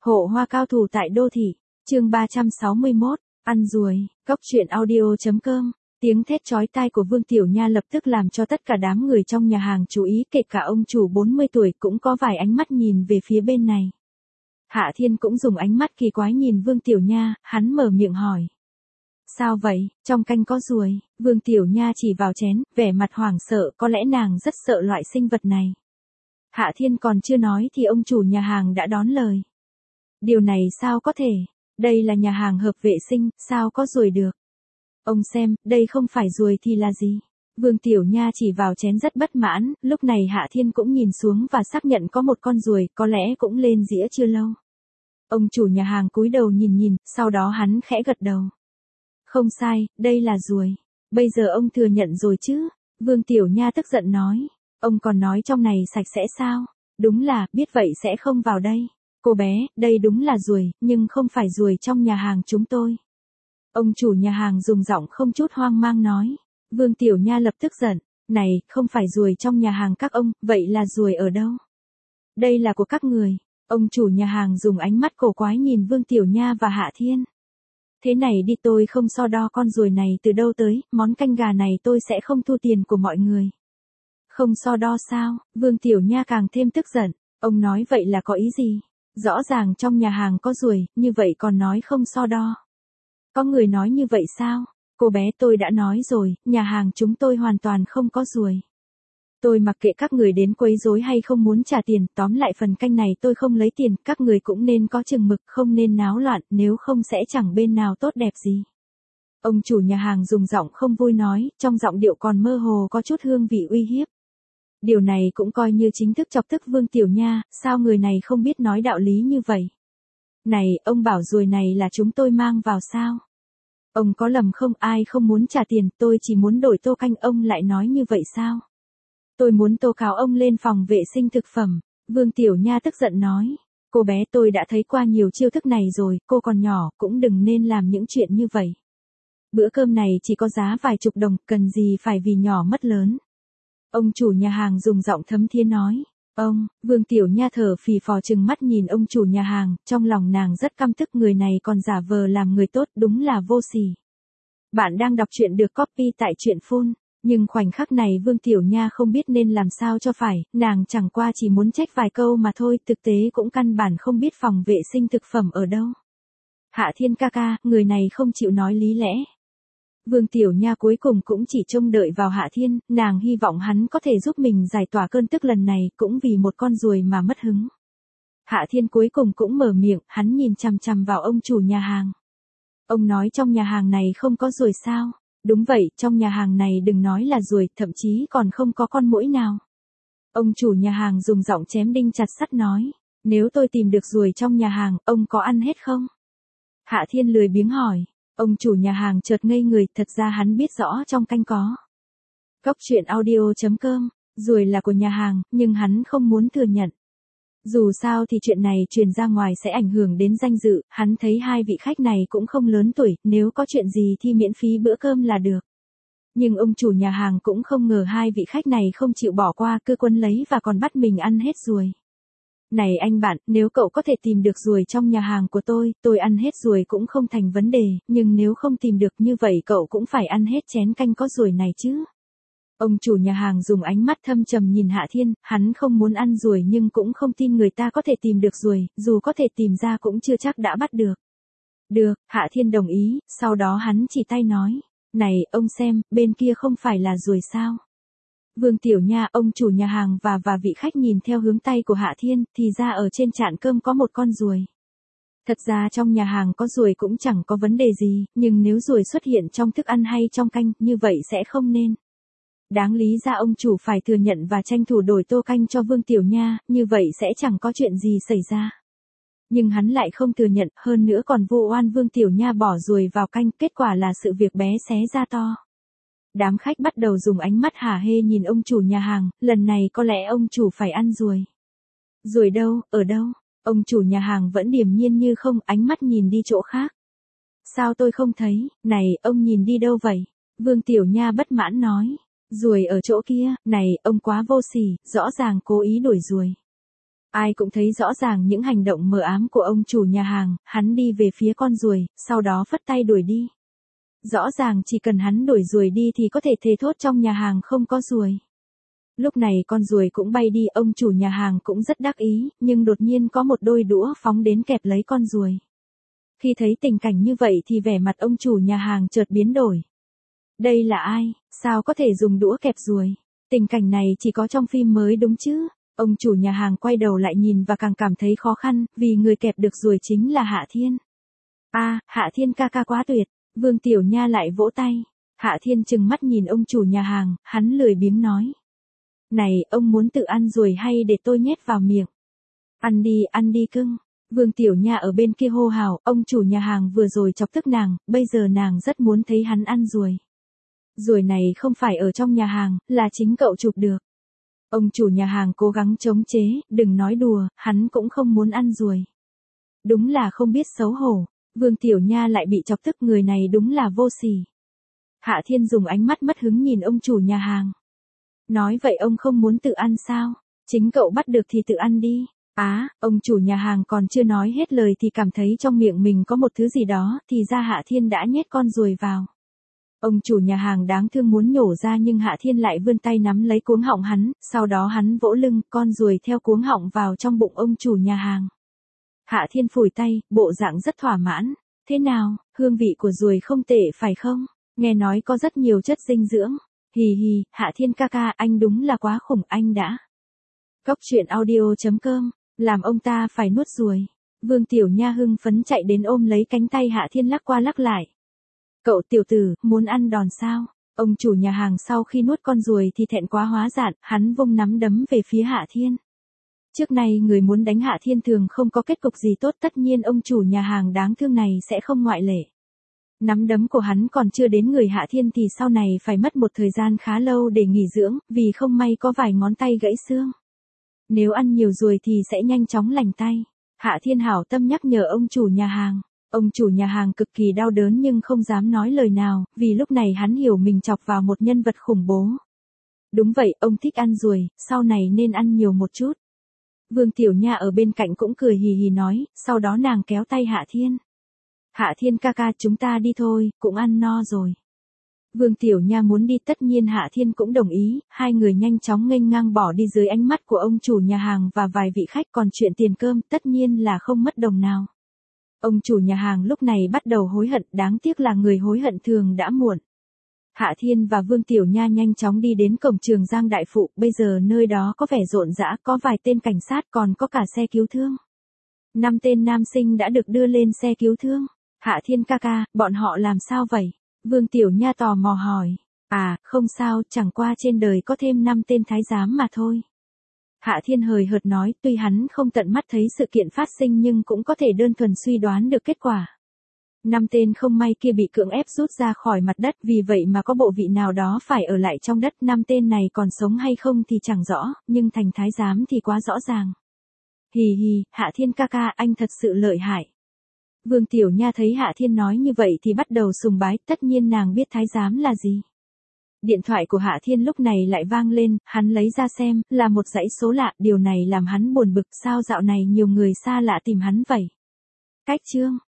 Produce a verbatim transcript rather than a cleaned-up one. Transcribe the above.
Hộ hoa cao thủ tại đô thị, chương ba trăm sáu mươi mốt, ăn ruồi, cóc truyện audio chấm com. Tiếng thét chói tai của Vương Tiểu Nha lập tức làm cho tất cả đám người trong nhà hàng chú ý, kể cả ông chủ bốn mươi tuổi cũng có vài ánh mắt nhìn về phía bên này. Hạ Thiên cũng dùng ánh mắt kỳ quái nhìn Vương Tiểu Nha, hắn mở miệng hỏi. Sao vậy, trong canh có ruồi? Vương Tiểu Nha chỉ vào chén, vẻ mặt hoảng sợ, có lẽ nàng rất sợ loại sinh vật này. Hạ Thiên còn chưa nói thì ông chủ nhà hàng đã đón lời. Điều này sao có thể, đây là nhà hàng hợp vệ sinh, sao có ruồi được? Ông xem, đây không phải ruồi thì là gì? Vương Tiểu Nha chỉ vào chén rất bất mãn, lúc này Hạ Thiên cũng nhìn xuống và xác nhận có một con ruồi, có lẽ cũng lên dĩa chưa lâu. Ông chủ nhà hàng cúi đầu nhìn nhìn, sau đó hắn khẽ gật đầu. Không sai, đây là ruồi. Bây giờ ông thừa nhận rồi chứ? Vương Tiểu Nha tức giận nói. Ông còn nói trong này sạch sẽ sao? Đúng là, biết vậy sẽ không vào đây. Cô bé, đây đúng là ruồi, nhưng không phải ruồi trong nhà hàng chúng tôi. Ông chủ nhà hàng dùng giọng không chút hoang mang nói. Vương Tiểu Nha lập tức giận. Này, không phải ruồi trong nhà hàng các ông, vậy là ruồi ở đâu? Đây là của các người. Ông chủ nhà hàng dùng ánh mắt cổ quái nhìn Vương Tiểu Nha và Hạ Thiên. Thế này đi, tôi không so đo con ruồi này từ đâu tới, món canh gà này tôi sẽ không thu tiền của mọi người. Không so đo sao? Vương Tiểu Nha càng thêm tức giận. Ông nói vậy là có ý gì? Rõ ràng trong nhà hàng có ruồi, như vậy còn nói không so đo. Có người nói như vậy sao? Cô bé, tôi đã nói rồi, nhà hàng chúng tôi hoàn toàn không có ruồi. Tôi mặc kệ các người đến quấy rối hay không muốn trả tiền, tóm lại phần canh này tôi không lấy tiền, các người cũng nên có chừng mực, không nên náo loạn, nếu không sẽ chẳng bên nào tốt đẹp gì. Ông chủ nhà hàng dùng giọng không vui nói, trong giọng điệu còn mơ hồ có chút hương vị uy hiếp. Điều này cũng coi như chính thức chọc tức Vương Tiểu Nha, sao người này không biết nói đạo lý như vậy? Này, ông bảo ruồi này là chúng tôi mang vào sao? Ông có lầm không? Ai không muốn trả tiền, tôi chỉ muốn đổi tô canh, ông lại nói như vậy sao? Tôi muốn tố cáo ông lên phòng vệ sinh thực phẩm. Vương Tiểu Nha tức giận nói. Cô bé, tôi đã thấy qua nhiều chiêu thức này rồi, cô còn nhỏ, cũng đừng nên làm những chuyện như vậy. Bữa cơm này chỉ có giá vài chục đồng, cần gì phải vì nhỏ mất lớn. Ông chủ nhà hàng dùng giọng thấm thía nói. Ông, Vương Tiểu Nha thở phì phò trừng mắt nhìn ông chủ nhà hàng, trong lòng nàng rất căm tức, người này còn giả vờ làm người tốt, đúng là vô sỉ. Bạn đang đọc truyện được copy tại truyện phun. Nhưng khoảnh khắc này Vương Tiểu Nha không biết nên làm sao cho phải, nàng chẳng qua chỉ muốn trách vài câu mà thôi, thực tế cũng căn bản không biết phòng vệ sinh thực phẩm ở đâu. Hạ Thiên ca ca, người này không chịu nói lý lẽ. Vương Tiểu Nha cuối cùng cũng chỉ trông đợi vào Hạ Thiên, nàng hy vọng hắn có thể giúp mình giải tỏa cơn tức lần này, cũng vì một con ruồi mà mất hứng. Hạ Thiên cuối cùng cũng mở miệng, hắn nhìn chằm chằm vào ông chủ nhà hàng. Ông nói trong nhà hàng này không có ruồi sao? Đúng vậy, trong nhà hàng này đừng nói là ruồi, thậm chí còn không có con muỗi nào. Ông chủ nhà hàng dùng giọng chém đinh chặt sắt nói, nếu tôi tìm được ruồi trong nhà hàng, ông có ăn hết không? Hạ Thiên lười biếng hỏi, ông chủ nhà hàng chợt ngây người, thật ra hắn biết rõ trong canh có. Cóc truyện audio chấm com, ruồi là của nhà hàng, nhưng hắn không muốn thừa nhận. Dù sao thì chuyện này truyền ra ngoài sẽ ảnh hưởng đến danh dự, hắn thấy hai vị khách này cũng không lớn tuổi, nếu có chuyện gì thì miễn phí bữa cơm là được. Nhưng ông chủ nhà hàng cũng không ngờ hai vị khách này không chịu bỏ qua, cứ quấn lấy và còn bắt mình ăn hết ruồi. Này anh bạn, nếu cậu có thể tìm được ruồi trong nhà hàng của tôi, tôi ăn hết ruồi cũng không thành vấn đề, nhưng nếu không tìm được như vậy cậu cũng phải ăn hết chén canh có ruồi này chứ. Ông chủ nhà hàng dùng ánh mắt thâm trầm nhìn Hạ Thiên, hắn không muốn ăn ruồi nhưng cũng không tin người ta có thể tìm được ruồi, dù có thể tìm ra cũng chưa chắc đã bắt được. Được, Hạ Thiên đồng ý, sau đó hắn chỉ tay nói, này, ông xem, bên kia không phải là ruồi sao? Vương Tiểu Nha, ông chủ nhà hàng và và vị khách nhìn theo hướng tay của Hạ Thiên, thì ra ở trên chạn cơm có một con ruồi. Thật ra trong nhà hàng có ruồi cũng chẳng có vấn đề gì, nhưng nếu ruồi xuất hiện trong thức ăn hay trong canh, như vậy sẽ không nên. Đáng lý ra ông chủ phải thừa nhận và tranh thủ đổi tô canh cho Vương Tiểu Nha, như vậy sẽ chẳng có chuyện gì xảy ra. Nhưng hắn lại không thừa nhận, hơn nữa còn vu oan Vương Tiểu Nha bỏ ruồi vào canh, kết quả là sự việc bé xé ra to. Đám khách bắt đầu dùng ánh mắt hả hê nhìn ông chủ nhà hàng, lần này có lẽ ông chủ phải ăn ruồi. Ruồi đâu, ở đâu? Ông chủ nhà hàng vẫn điềm nhiên như không, ánh mắt nhìn đi chỗ khác. Sao tôi không thấy, này, ông nhìn đi đâu vậy? Vương Tiểu Nha bất mãn nói. Ruồi ở chỗ kia, này, ông quá vô sỉ, rõ ràng cố ý đuổi ruồi. Ai cũng thấy rõ ràng những hành động mờ ám của ông chủ nhà hàng, hắn đi về phía con ruồi, sau đó phất tay đuổi đi. Rõ ràng chỉ cần hắn đuổi ruồi đi thì có thể thề thốt trong nhà hàng không có ruồi. Lúc này con ruồi cũng bay đi, ông chủ nhà hàng cũng rất đắc ý, nhưng đột nhiên có một đôi đũa phóng đến kẹp lấy con ruồi. Khi thấy tình cảnh như vậy thì vẻ mặt ông chủ nhà hàng chợt biến đổi. Đây là ai, sao có thể dùng đũa kẹp ruồi? Tình cảnh này chỉ có trong phim mới đúng chứ? Ông chủ nhà hàng quay đầu lại nhìn và càng cảm thấy khó khăn, vì người kẹp được ruồi chính là Hạ Thiên. A, à, Hạ Thiên ca ca quá tuyệt, Vương Tiểu Nha lại vỗ tay. Hạ Thiên trừng mắt nhìn ông chủ nhà hàng, hắn lười biếng nói. Này, ông muốn tự ăn ruồi hay để tôi nhét vào miệng? Ăn đi, ăn đi cưng. Vương Tiểu Nha ở bên kia hô hào, ông chủ nhà hàng vừa rồi chọc tức nàng, bây giờ nàng rất muốn thấy hắn ăn ruồi. Ruồi này không phải ở trong nhà hàng, là chính cậu chụp được. Ông chủ nhà hàng cố gắng chống chế, đừng nói đùa, hắn cũng không muốn ăn ruồi. Đúng là không biết xấu hổ, Vương Tiểu Nha lại bị chọc tức, người này đúng là vô sỉ. Hạ Thiên dùng ánh mắt mất hứng nhìn ông chủ nhà hàng. Nói vậy ông không muốn tự ăn sao? Chính cậu bắt được thì tự ăn đi. Á, à, ông chủ nhà hàng còn chưa nói hết lời thì cảm thấy trong miệng mình có một thứ gì đó, thì ra Hạ Thiên đã nhét con ruồi vào. Ông chủ nhà hàng đáng thương muốn nhổ ra nhưng Hạ Thiên lại vươn tay nắm lấy cuống họng hắn, sau đó hắn vỗ lưng, con ruồi theo cuống họng vào trong bụng ông chủ nhà hàng. Hạ Thiên phủi tay, bộ dạng rất thỏa mãn. Thế nào, hương vị của ruồi không tệ phải không? Nghe nói có rất nhiều chất dinh dưỡng. Hì hì, Hạ Thiên ca ca, anh đúng là quá khủng, anh đã. Cóc truyện audio chấm com, làm ông ta phải nuốt ruồi. Vương Tiểu Nha hưng phấn chạy đến ôm lấy cánh tay Hạ Thiên lắc qua lắc lại. Cậu tiểu tử, muốn ăn đòn sao? Ông chủ nhà hàng sau khi nuốt con ruồi thì thẹn quá hóa giận, hắn vung nắm đấm về phía Hạ Thiên. Trước nay người muốn đánh Hạ Thiên thường không có kết cục gì tốt, tất nhiên ông chủ nhà hàng đáng thương này sẽ không ngoại lệ. Nắm đấm của hắn còn chưa đến người Hạ Thiên thì sau này phải mất một thời gian khá lâu để nghỉ dưỡng, vì không may có vài ngón tay gãy xương. Nếu ăn nhiều ruồi thì sẽ nhanh chóng lành tay. Hạ Thiên hảo tâm nhắc nhở ông chủ nhà hàng. Ông chủ nhà hàng cực kỳ đau đớn nhưng không dám nói lời nào, vì lúc này hắn hiểu mình chọc vào một nhân vật khủng bố. Đúng vậy, ông thích ăn ruồi, sau này nên ăn nhiều một chút. Vương Tiểu Nha ở bên cạnh cũng cười hì hì nói, sau đó nàng kéo tay Hạ Thiên. Hạ Thiên ca ca, chúng ta đi thôi, cũng ăn no rồi. Vương Tiểu Nha muốn đi, tất nhiên Hạ Thiên cũng đồng ý, hai người nhanh chóng nghênh ngang bỏ đi dưới ánh mắt của ông chủ nhà hàng và vài vị khách, còn chuyện tiền cơm tất nhiên là không mất đồng nào. Ông chủ nhà hàng lúc này bắt đầu hối hận, đáng tiếc là người hối hận thường đã muộn. Hạ Thiên và Vương Tiểu Nha nhanh chóng đi đến cổng trường Giang Đại Phụ, bây giờ nơi đó có vẻ rộn rã, có vài tên cảnh sát, còn có cả xe cứu thương. Năm tên nam sinh đã được đưa lên xe cứu thương. Hạ Thiên ca ca, bọn họ làm sao vậy? Vương Tiểu Nha tò mò hỏi. À, không sao, chẳng qua trên đời có thêm năm tên thái giám mà thôi. Hạ Thiên hời hợt nói, tuy hắn không tận mắt thấy sự kiện phát sinh nhưng cũng có thể đơn thuần suy đoán được kết quả. Năm tên không may kia bị cưỡng ép rút ra khỏi mặt đất, vì vậy mà có bộ vị nào đó phải ở lại trong đất. Năm tên này còn sống hay không thì chẳng rõ, nhưng thành thái giám thì quá rõ ràng. Hì hì, Hạ Thiên ca ca, anh thật sự lợi hại. Vương Tiểu Nha thấy Hạ Thiên nói như vậy thì bắt đầu sùng bái, tất nhiên nàng biết thái giám là gì. Điện thoại của Hạ Thiên lúc này lại vang lên, hắn lấy ra xem, là một dãy số lạ, điều này làm hắn buồn bực, sao dạo này nhiều người xa lạ tìm hắn vậy. Cách chương